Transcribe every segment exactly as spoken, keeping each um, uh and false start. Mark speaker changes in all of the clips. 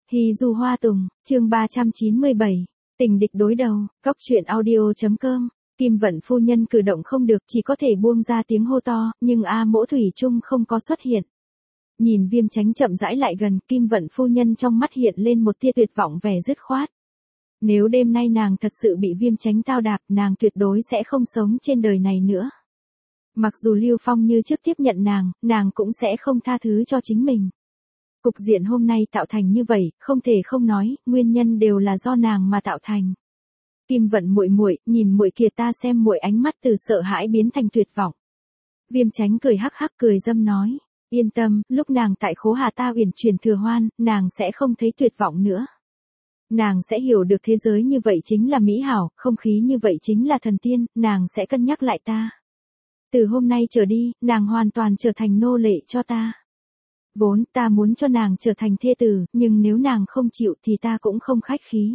Speaker 1: Hy Du Hoa Tùng, chương ba trăm chín mươi bảy, tình địch đối đầu, cóc truyện audio chấm com. Kim Vận phu nhân cử động không được, chỉ có thể buông ra tiếng hô to, nhưng A Mỗ thủy chung không có xuất hiện. Nhìn Viêm Chánh chậm rãi lại gần, Kim Vận phu nhân trong mắt hiện lên một tia tuyệt vọng vẻ dứt khoát. Nếu đêm nay nàng thật sự bị Viêm Chánh tao đạp, nàng tuyệt đối sẽ không sống trên đời này nữa. Mặc dù Lưu Phong như trước tiếp nhận nàng, nàng cũng sẽ không tha thứ cho chính mình. Cục diện hôm nay tạo thành như vậy, không thể không nói, nguyên nhân đều là do nàng mà tạo thành. Kim Vận muội muội, nhìn muội kia, ta xem muội ánh mắt từ sợ hãi biến thành tuyệt vọng. Viêm Chánh cười hắc hắc cười dâm nói, yên tâm, lúc nàng tại Khố Hà ta uyển chuyển thừa hoan, nàng sẽ không thấy tuyệt vọng nữa. Nàng sẽ hiểu được thế giới như vậy chính là mỹ hảo, không khí như vậy chính là thần tiên, nàng sẽ cân nhắc lại ta. Từ hôm nay trở đi, nàng hoàn toàn trở thành nô lệ cho ta. Vốn ta muốn cho nàng trở thành thê tử, nhưng nếu nàng không chịu thì ta cũng không khách khí.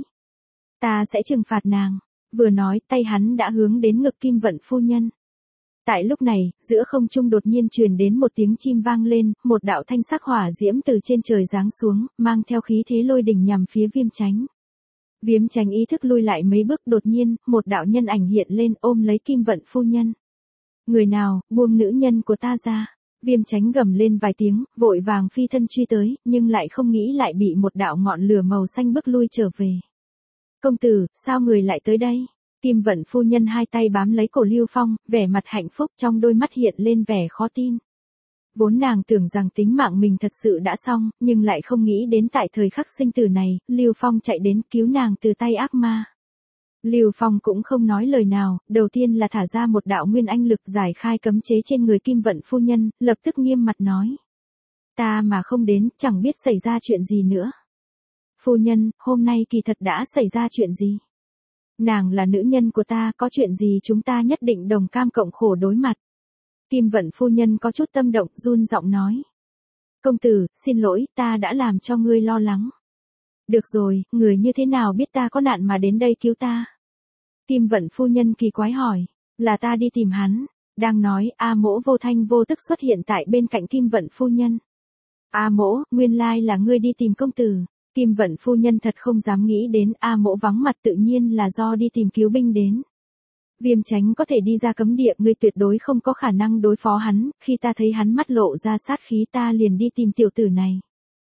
Speaker 1: Ta sẽ trừng phạt nàng. Vừa nói, tay hắn đã hướng đến ngực Kim Vận phu nhân. Tại lúc này, giữa không trung đột nhiên truyền đến một tiếng chim vang lên, một đạo thanh sắc hỏa diễm từ trên trời giáng xuống, mang theo khí thế lôi đình nhằm phía Viêm Chánh. Viêm Chánh ý thức lui lại mấy bước, đột nhiên, một đạo nhân ảnh hiện lên ôm lấy Kim Vận phu nhân. Người nào, buông nữ nhân của ta ra. Viêm Chánh gầm lên vài tiếng, vội vàng phi thân truy tới, nhưng lại không nghĩ lại bị một đạo ngọn lửa màu xanh bức lui trở về. Công tử, sao người lại tới đây? Kim Vận phu nhân hai tay bám lấy cổ Lưu Phong, vẻ mặt hạnh phúc, trong đôi mắt hiện lên vẻ khó tin. Vốn nàng tưởng rằng tính mạng mình thật sự đã xong, nhưng lại không nghĩ đến tại thời khắc sinh tử này, Lưu Phong chạy đến cứu nàng từ tay ác ma. Lưu Phong cũng không nói lời nào, đầu tiên là thả ra một đạo nguyên anh lực giải khai cấm chế trên người Kim Vận phu nhân, lập tức nghiêm mặt nói. Ta mà không đến, chẳng biết xảy ra chuyện gì nữa. Phu nhân, hôm nay kỳ thật đã xảy ra chuyện gì? Nàng là nữ nhân của ta, có chuyện gì chúng ta nhất định đồng cam cộng khổ đối mặt. Kim Vận phu nhân có chút tâm động, run giọng nói. Công tử, xin lỗi, ta đã làm cho ngươi lo lắng. Được rồi, người như thế nào biết ta có nạn mà đến đây cứu ta? Kim Vận phu nhân kỳ quái hỏi, là ta đi tìm hắn. Đang nói, A Mỗ vô thanh vô tức xuất hiện tại bên cạnh Kim Vận phu nhân. A Mỗ, nguyên lai là ngươi đi tìm công tử. Kim Vận phu nhân thật không dám nghĩ đến A Mỗ vắng mặt, tự nhiên là do đi tìm cứu binh đến. Viêm Chánh có thể đi ra cấm địa, ngươi tuyệt đối không có khả năng đối phó hắn, khi ta thấy hắn mắt lộ ra sát khí ta liền đi tìm tiểu tử này.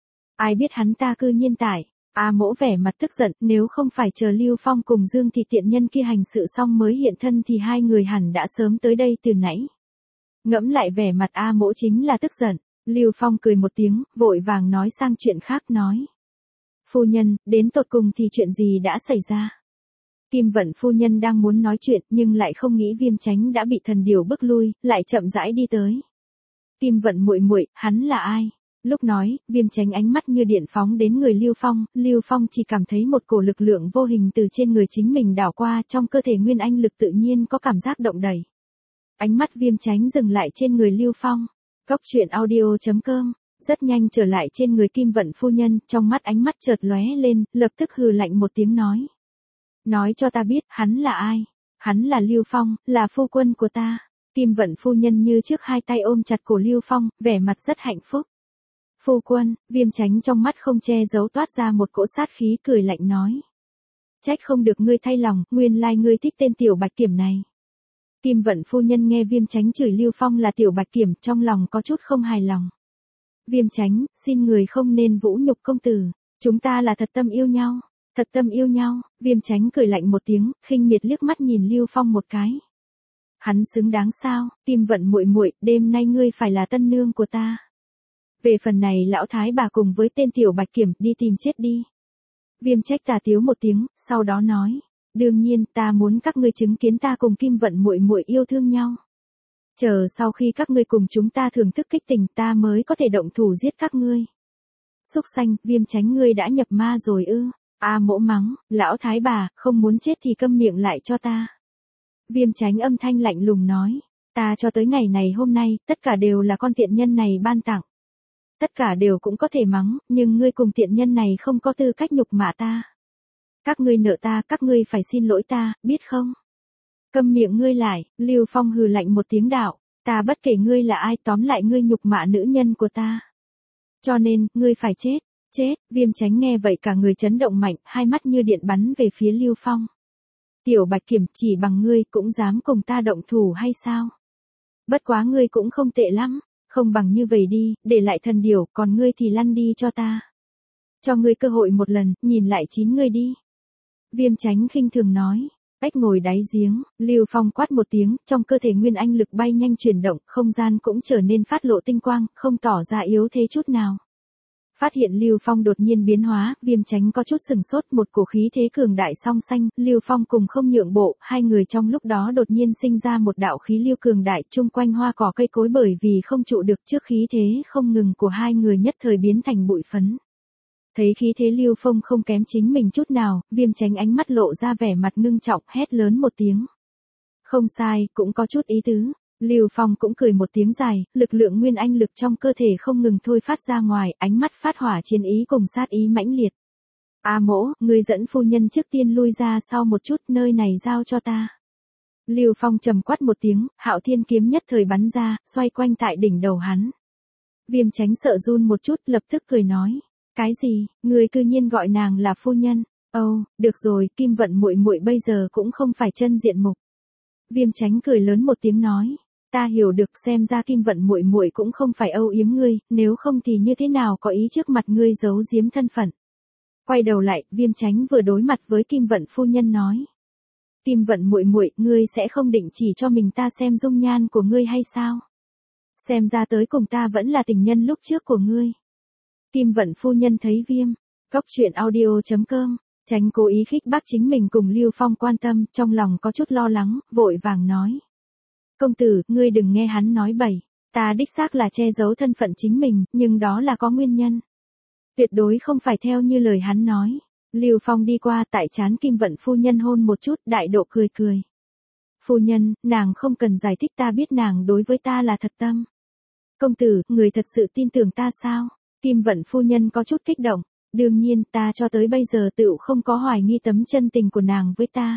Speaker 1: Ai biết hắn ta cư nhiên tại. A Mỗ vẻ mặt tức giận, nếu không phải chờ Lưu Phong cùng Dương thì tiện nhân kia hành sự xong mới hiện thân thì hai người hẳn đã sớm tới đây từ nãy. Ngẫm lại vẻ mặt A Mỗ chính là tức giận. Lưu Phong cười một tiếng, vội vàng nói sang chuyện khác nói. Phu nhân, đến tột cùng thì chuyện gì đã xảy ra? Kim Vận phu nhân đang muốn nói chuyện nhưng lại không nghĩ Viêm Chánh đã bị thần điều bức lui, lại chậm rãi đi tới. Kim Vận muội muội, hắn là ai? Lúc nói, Viêm Chánh ánh mắt như điện phóng đến người Lưu Phong, Lưu Phong chỉ cảm thấy một cổ lực lượng vô hình từ trên người chính mình đảo qua, trong cơ thể nguyên anh lực tự nhiên có cảm giác động đẩy. Ánh mắt Viêm Chánh dừng lại trên người Lưu Phong. Cóc truyện audio chấm com. Rất nhanh trở lại trên người Kim Vận phu nhân, trong mắt ánh mắt chợt lóe lên, lập tức hừ lạnh một tiếng nói. Nói cho ta biết, hắn là ai? Hắn là Lưu Phong, là phu quân của ta. Kim Vận phu nhân như trước hai tay ôm chặt cổ Lưu Phong, vẻ mặt rất hạnh phúc. Phu quân, Viêm Chánh trong mắt không che giấu toát ra một cỗ sát khí, cười lạnh nói. Trách không được ngươi thay lòng, nguyên lai ngươi thích tên tiểu bạch kiểm này. Kim Vận phu nhân nghe Viêm Chánh chửi Lưu Phong là tiểu bạch kiểm, trong lòng có chút không hài lòng. Viêm Chánh, xin người không nên vũ nhục công tử, chúng ta là thật tâm yêu nhau, thật tâm yêu nhau. Viêm Chánh cười lạnh một tiếng, khinh miệt liếc mắt nhìn Lưu Phong một cái. Hắn xứng đáng sao? Kim Vận muội muội, đêm nay ngươi phải là tân nương của ta. Về phần này lão thái bà cùng với tên tiểu bạch kiểm, đi tìm chết đi. Viêm Trách tà tiếu một tiếng, sau đó nói, đương nhiên ta muốn các ngươi chứng kiến ta cùng Kim Vận muội muội yêu thương nhau. Chờ sau khi các ngươi cùng chúng ta thưởng thức kích tình ta mới có thể động thủ giết các ngươi. Súc sanh, Viêm Chánh ngươi đã nhập ma rồi ư? A Mỗ mắng, lão thái bà, không muốn chết thì câm miệng lại cho ta. Viêm Chánh âm thanh lạnh lùng nói, ta cho tới ngày này hôm nay, tất cả đều là con tiện nhân này ban tặng. Tất cả đều cũng có thể mắng, nhưng ngươi cùng tiện nhân này không có tư cách nhục mạ ta. Các ngươi nợ ta, các ngươi phải xin lỗi ta, biết không? Câm miệng ngươi lại, Lưu Phong hừ lạnh một tiếng đạo, ta bất kể ngươi là ai, tóm lại ngươi nhục mạ nữ nhân của ta. Cho nên, ngươi phải chết. Chết, Viêm Chánh nghe vậy cả người chấn động mạnh, hai mắt như điện bắn về phía Lưu Phong. Tiểu Bạch Kiểm, chỉ bằng ngươi cũng dám cùng ta động thủ hay sao? Bất quá ngươi cũng không tệ lắm, không bằng như vậy đi, để lại thần điểu, còn ngươi thì lăn đi cho ta. Cho ngươi cơ hội một lần, nhìn lại chín ngươi đi. Viêm Chánh khinh thường nói. Ếch ngồi đáy giếng, Lưu Phong quát một tiếng, trong cơ thể nguyên anh lực bay nhanh chuyển động, không gian cũng trở nên phát lộ tinh quang, không tỏ ra yếu thế chút nào. Phát hiện Lưu Phong đột nhiên biến hóa, Viêm Chánh có chút sừng sốt, một cổ khí thế cường đại song sanh, Lưu Phong cùng không nhượng bộ, hai người trong lúc đó đột nhiên sinh ra một đạo khí lưu cường đại, chung quanh hoa cỏ cây cối bởi vì không trụ được trước khí thế không ngừng của hai người nhất thời biến thành bụi phấn. Thấy khí thế Lưu Phong không kém chính mình chút nào, Viêm Chánh ánh mắt lộ ra vẻ mặt ngưng trọng, hét lớn một tiếng. Không sai, cũng có chút ý tứ. Lưu Phong cũng cười một tiếng dài, lực lượng nguyên anh lực trong cơ thể không ngừng thôi phát ra ngoài, ánh mắt phát hỏa chiến ý cùng sát ý mãnh liệt. A Mỗ, người dẫn phu nhân trước tiên lui ra sau một chút, nơi này giao cho ta. Lưu Phong trầm quát một tiếng, Hạo Thiên kiếm nhất thời bắn ra, xoay quanh tại đỉnh đầu hắn. Viêm Chánh sợ run một chút, lập tức cười nói. Cái gì, người cư nhiên gọi nàng là phu nhân? Ồ, oh, được rồi, Kim Vận muội muội bây giờ cũng không phải chân diện mục. Viêm Chánh cười lớn một tiếng nói, ta hiểu được, xem ra Kim Vận muội muội cũng không phải âu yếm ngươi, nếu không thì như thế nào có ý trước mặt ngươi giấu giếm thân phận. Quay đầu lại, Viêm Chánh vừa đối mặt với Kim Vận phu nhân nói, Kim Vận muội muội, ngươi sẽ không định chỉ cho mình ta xem dung nhan của ngươi hay sao? Xem ra tới cùng ta vẫn là tình nhân lúc trước của ngươi. Kim Vận phu nhân thấy Viêm, Cốc Truyện Audio chấm com, Tránh cố ý khích bác chính mình cùng Lưu Phong quan tâm, trong lòng có chút lo lắng, vội vàng nói. Công tử, ngươi đừng nghe hắn nói bậy, ta đích xác là che giấu thân phận chính mình, nhưng đó là có nguyên nhân. Tuyệt đối không phải theo như lời hắn nói. Lưu Phong đi qua tại trán Kim Vận phu nhân hôn một chút, đại độ cười cười. Phu nhân, nàng không cần giải thích, ta biết nàng đối với ta là thật tâm. Công tử, người thật sự tin tưởng ta sao? Kim Vận phu nhân có chút kích động. Đương nhiên, ta cho tới bây giờ tựu không có hoài nghi tấm chân tình của nàng với ta.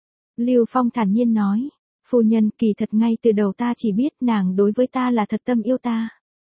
Speaker 1: Lưu Phong thản nhiên nói. Phu nhân, kỳ thật ngay từ đầu ta chỉ biết nàng đối với ta là thật tâm yêu ta.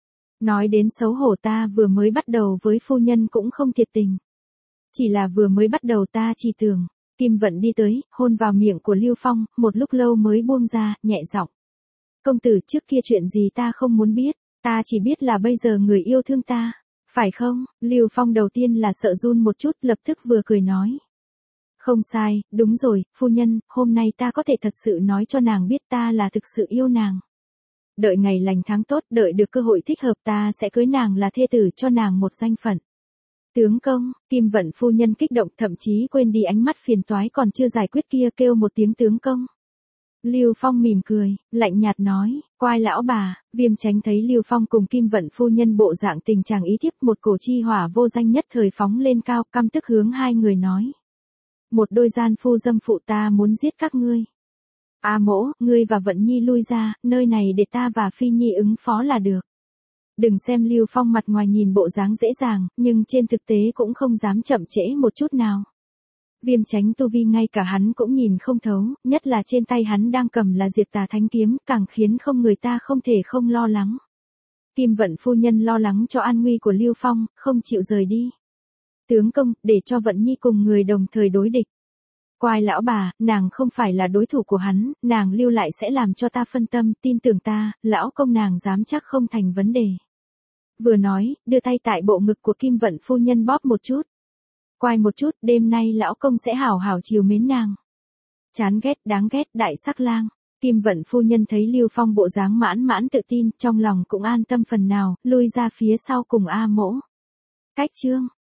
Speaker 1: Nói đến xấu hổ, ta vừa mới bắt đầu với phu nhân cũng không thiệt tình. Chỉ là vừa mới bắt đầu ta chỉ tưởng. Kim Vận đi tới, hôn vào miệng của Lưu Phong, một lúc lâu mới buông ra, nhẹ giọng. Công tử, trước kia chuyện gì ta không muốn biết, ta chỉ biết là bây giờ người yêu thương ta. Phải không? Lưu Phong đầu tiên là sợ run một chút, lập tức vừa cười nói. Không sai, đúng rồi, phu nhân, hôm nay ta có thể thật sự nói cho nàng biết ta là thực sự yêu nàng. Đợi ngày lành tháng tốt, đợi được cơ hội thích hợp ta sẽ cưới nàng là thê tử, cho nàng một danh phận. Tướng công, Kim Vận phu nhân kích động, thậm chí quên đi ánh mắt phiền toái còn chưa giải quyết kia, kêu một tiếng tướng công. Lưu Phong mỉm cười, lạnh nhạt nói, quai lão bà. Viêm Chánh thấy Lưu Phong cùng Kim Vận phu nhân bộ dạng tình trạng ý thiếp, một cổ chi hỏa vô danh nhất thời phóng lên cao, căm tức hướng hai người nói. Một đôi gian phu dâm phụ, ta muốn giết các ngươi. A Mỗ, ngươi và Vận Nhi lui ra, nơi này để ta và Phi Nhi ứng phó là được. Đừng xem Lưu Phong mặt ngoài nhìn bộ dáng dễ dàng, nhưng trên thực tế cũng không dám chậm trễ một chút nào. Viêm Chánh tu vi ngay cả hắn cũng nhìn không thấu, nhất là trên tay hắn đang cầm là Diệt Tà Thánh kiếm, càng khiến không người ta không thể không lo lắng. Kim Vận phu nhân lo lắng cho an nguy của Lưu Phong, không chịu rời đi. Tướng công, để cho Vận Nhi cùng người đồng thời đối địch. Quai lão bà, nàng không phải là đối thủ của hắn, nàng lưu lại sẽ làm cho ta phân tâm, tin tưởng ta, lão công nàng dám chắc không thành vấn đề. Vừa nói, đưa tay tại bộ ngực của Kim Vận phu nhân bóp một chút. Quai một chút, đêm nay lão công sẽ hảo hảo chiều mến nàng. Chán ghét, đáng ghét, đại sắc lang. Kim Vận phu nhân thấy Lưu Phong bộ dáng mãn mãn tự tin, trong lòng cũng an tâm phần nào, lui ra phía sau cùng A Mỗ. Cách chương